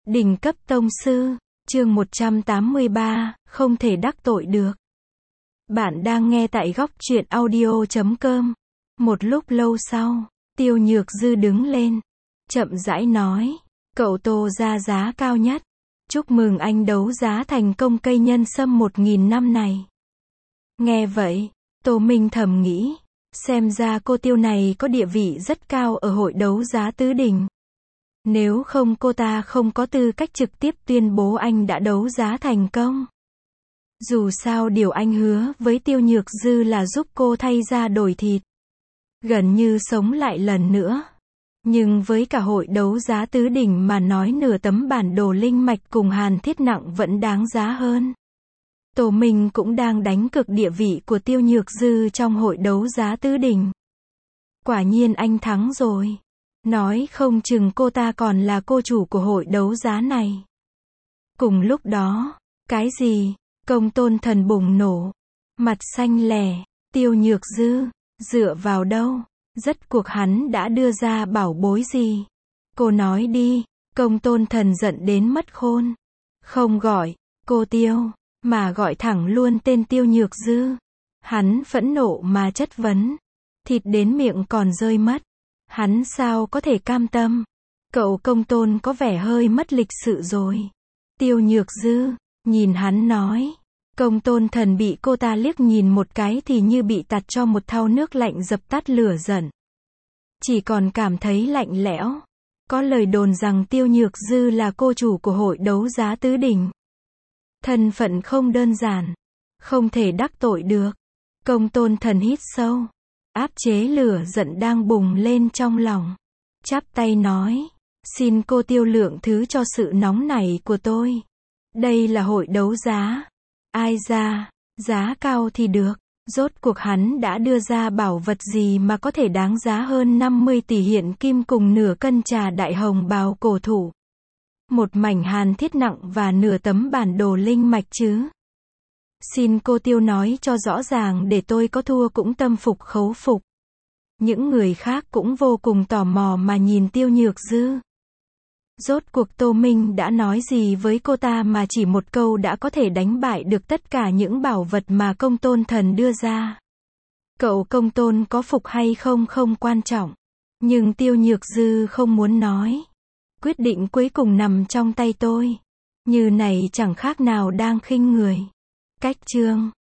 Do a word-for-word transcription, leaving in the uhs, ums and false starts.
Đỉnh cấp tông sư, chương một trăm tám mươi ba, không thể đắc tội được. Bạn đang nghe tại góc truyện audio chấm com. Một lúc lâu sau, Tiêu Nhược Dư đứng lên, chậm rãi nói, cậu Tô ra giá cao nhất. Chúc mừng anh đấu giá thành công cây nhân sâm một nghìn năm này. Nghe vậy, Tô Minh thầm nghĩ, xem ra cô Tiêu này có địa vị rất cao ở hội đấu giá tứ đỉnh. Nếu không cô ta không có tư cách trực tiếp tuyên bố anh đã đấu giá thành công. Dù sao điều anh hứa với Tiêu Nhược Dư là giúp cô thay da đổi thịt, gần như sống lại lần nữa. Nhưng với cả hội đấu giá tứ đỉnh mà nói, nửa tấm bản đồ linh mạch cùng hàn thiết nặng vẫn đáng giá hơn. Tô Minh cũng đang đánh cược địa vị của Tiêu Nhược Dư trong hội đấu giá tứ đỉnh. Quả nhiên anh thắng rồi. Nói không chừng cô ta còn là cô chủ của hội đấu giá này. Cùng lúc đó, cái gì? Công Tôn Thần bùng nổ, mặt xanh lè. Tiêu Nhược Dư, dựa vào đâu? Rốt cuộc hắn đã đưa ra bảo bối gì? Cô nói đi. Công Tôn Thần giận đến mất khôn. Không gọi cô Tiêu, mà gọi thẳng luôn tên Tiêu Nhược Dư. Hắn phẫn nộ mà chất vấn. Thịt đến miệng còn rơi mất. Hắn sao có thể cam tâm? Cậu Công Tôn có vẻ hơi mất lịch sự rồi. Tiêu Nhược Dư, nhìn hắn nói. Công Tôn Thần bị cô ta liếc nhìn một cái thì như bị tạt cho một thau nước lạnh dập tắt lửa giận. Chỉ còn cảm thấy lạnh lẽo. Có lời đồn rằng Tiêu Nhược Dư là cô chủ của hội đấu giá tứ đỉnh. Thân phận không đơn giản. Không thể đắc tội được. Công Tôn Thần hít sâu. Áp chế lửa giận đang bùng lên trong lòng. Chắp tay nói. Xin cô Tiêu lượng thứ cho sự nóng nảy của tôi. Đây là hội đấu giá. Ai ra, giá cao thì được. Rốt cuộc hắn đã đưa ra bảo vật gì mà có thể đáng giá hơn năm mươi tỷ hiện kim cùng nửa cân trà đại hồng bào cổ thụ. Một mảnh hàn thiết nặng và nửa tấm bản đồ linh mạch chứ. Xin cô Tiêu nói cho rõ ràng để tôi có thua cũng tâm phục khẩu phục. Những người khác cũng vô cùng tò mò mà nhìn Tiêu Nhược Dư. Rốt cuộc Tô Minh đã nói gì với cô ta mà chỉ một câu đã có thể đánh bại được tất cả những bảo vật mà Công Tôn Thần đưa ra. Cậu Công Tôn có phục hay không không quan trọng. Nhưng Tiêu Nhược Dư không muốn nói. Quyết định cuối cùng nằm trong tay tôi. Như này chẳng khác nào đang khinh người. Cách chương